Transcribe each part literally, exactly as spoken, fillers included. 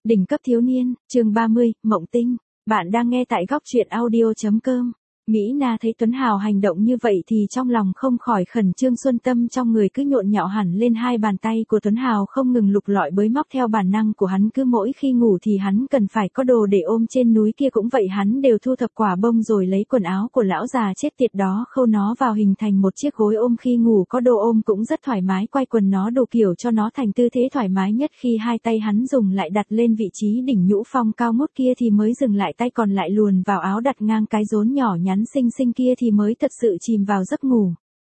Đỉnh cấp thiếu niên, chương ba mươi, Mộng Tinh. Bạn đang nghe tại góc truyện audio chấm com. Mỹ Na thấy Tuấn Hào hành động như vậy thì trong lòng không khỏi khẩn trương, xuân tâm trong người cứ nhộn nhạo hẳn lên. Hai bàn tay của Tuấn Hào không ngừng lục lọi bới móc theo bản năng của hắn, cứ mỗi khi ngủ thì hắn cần phải có đồ để ôm. Trên núi kia cũng vậy, hắn đều thu thập quả bông rồi lấy quần áo của lão già chết tiệt đó khâu nó vào hình thành một chiếc gối ôm. Khi ngủ có đồ ôm cũng rất thoải mái, quay quần nó đồ kiểu cho nó thành tư thế thoải mái nhất. Khi hai tay hắn dùng lại đặt lên vị trí đỉnh nhũ phong cao ngút kia thì mới dừng lại, tay còn lại luồn vào áo đặt ngang cái rốn nhỏ nhắn xinh xinh kia thì mới thật sự chìm vào giấc ngủ.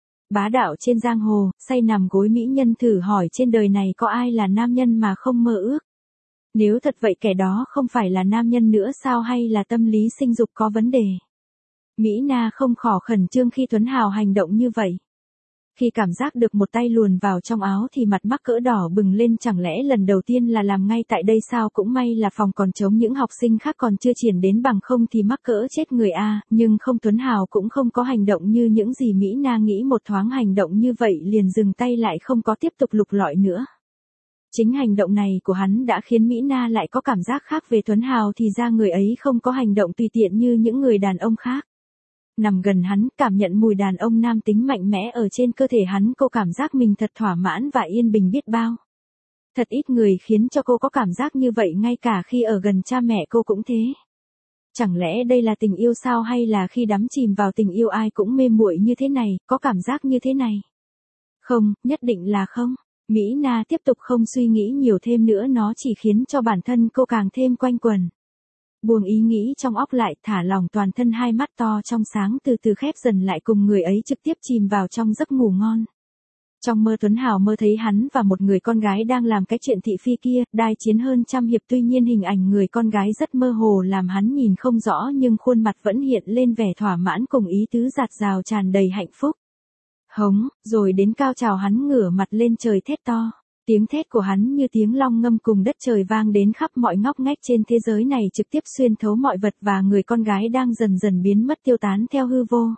Bá đạo trên giang hồ, say nằm gối mỹ nhân, thử hỏi trên đời này có ai là nam nhân mà không mơ ước? Nếu thật vậy kẻ đó không phải là nam nhân nữa sao, hay là tâm lý sinh dục có vấn đề? Mỹ Na không khỏi khẩn trương khi Tuấn Hào hành động như vậy. Khi cảm giác được một tay luồn vào trong áo thì mặt mắc cỡ đỏ bừng lên, chẳng lẽ lần đầu tiên là làm ngay tại đây sao? Cũng may là phòng còn trống, những học sinh khác còn chưa triển đến, bằng không thì mắc cỡ chết người a. Nhưng không, Tuấn Hào cũng không có hành động như những gì Mỹ Na nghĩ. Một thoáng hành động như vậy liền dừng tay lại, không có tiếp tục lục lọi nữa. Chính hành động này của hắn đã khiến Mỹ Na lại có cảm giác khác về Tuấn Hào, thì ra người ấy không có hành động tùy tiện như những người đàn ông khác. Nằm gần hắn, cảm nhận mùi đàn ông nam tính mạnh mẽ ở trên cơ thể hắn, cô cảm giác mình thật thỏa mãn và yên bình biết bao. Thật ít người khiến cho cô có cảm giác như vậy, ngay cả khi ở gần cha mẹ cô cũng thế. Chẳng lẽ đây là tình yêu sao, hay là khi đắm chìm vào tình yêu ai cũng mê muội như thế này, có cảm giác như thế này? Không, nhất định là không. Mỹ Na tiếp tục không suy nghĩ nhiều thêm nữa, nó chỉ khiến cho bản thân cô càng thêm quanh quẩn. Buông ý nghĩ trong óc lại, thả lỏng toàn thân, hai mắt to trong sáng từ từ khép dần lại, cùng người ấy trực tiếp chìm vào trong giấc ngủ ngon. Trong mơ, Tuấn Hào mơ thấy hắn và một người con gái đang làm cái chuyện thị phi kia, đai chiến hơn trăm hiệp. Tuy nhiên hình ảnh người con gái rất mơ hồ làm hắn nhìn không rõ, nhưng khuôn mặt vẫn hiện lên vẻ thỏa mãn cùng ý tứ dạt dào tràn đầy hạnh phúc. Hống, rồi đến cao trào, hắn ngửa mặt lên trời thét to. Tiếng thét của hắn như tiếng long ngâm cùng đất trời, vang đến khắp mọi ngóc ngách trên thế giới này, trực tiếp xuyên thấu mọi vật, và người con gái đang dần dần biến mất tiêu tán theo hư vô.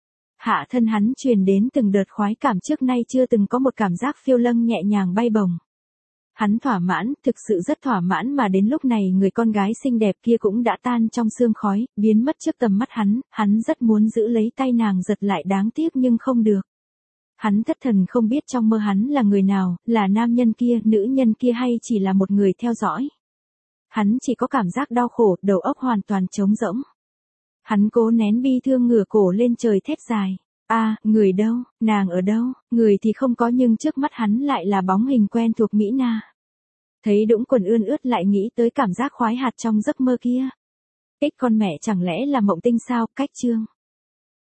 Hạ thân hắn truyền đến từng đợt khoái cảm trước nay chưa từng có, một cảm giác phiêu lâng nhẹ nhàng bay bổng. Hắn thỏa mãn, thực sự rất thỏa mãn, mà đến lúc này người con gái xinh đẹp kia cũng đã tan trong sương khói, biến mất trước tầm mắt hắn. Hắn rất muốn giữ lấy tay nàng giật lại, đáng tiếc nhưng không được. Hắn thất thần không biết trong mơ hắn là người nào, là nam nhân kia, nữ nhân kia, hay chỉ là một người theo dõi. Hắn chỉ có cảm giác đau khổ, đầu óc hoàn toàn trống rỗng. Hắn cố nén bi thương, ngửa cổ lên trời thét dài. A, à, người đâu, nàng ở đâu? Người thì không có, nhưng trước mắt hắn lại là bóng hình quen thuộc Mỹ Na. Thấy đũng quần ươn ướt lại nghĩ tới cảm giác khoái hạt trong giấc mơ kia. Ích con mẹ, chẳng lẽ là Mộng Tinh sao? Cách chương.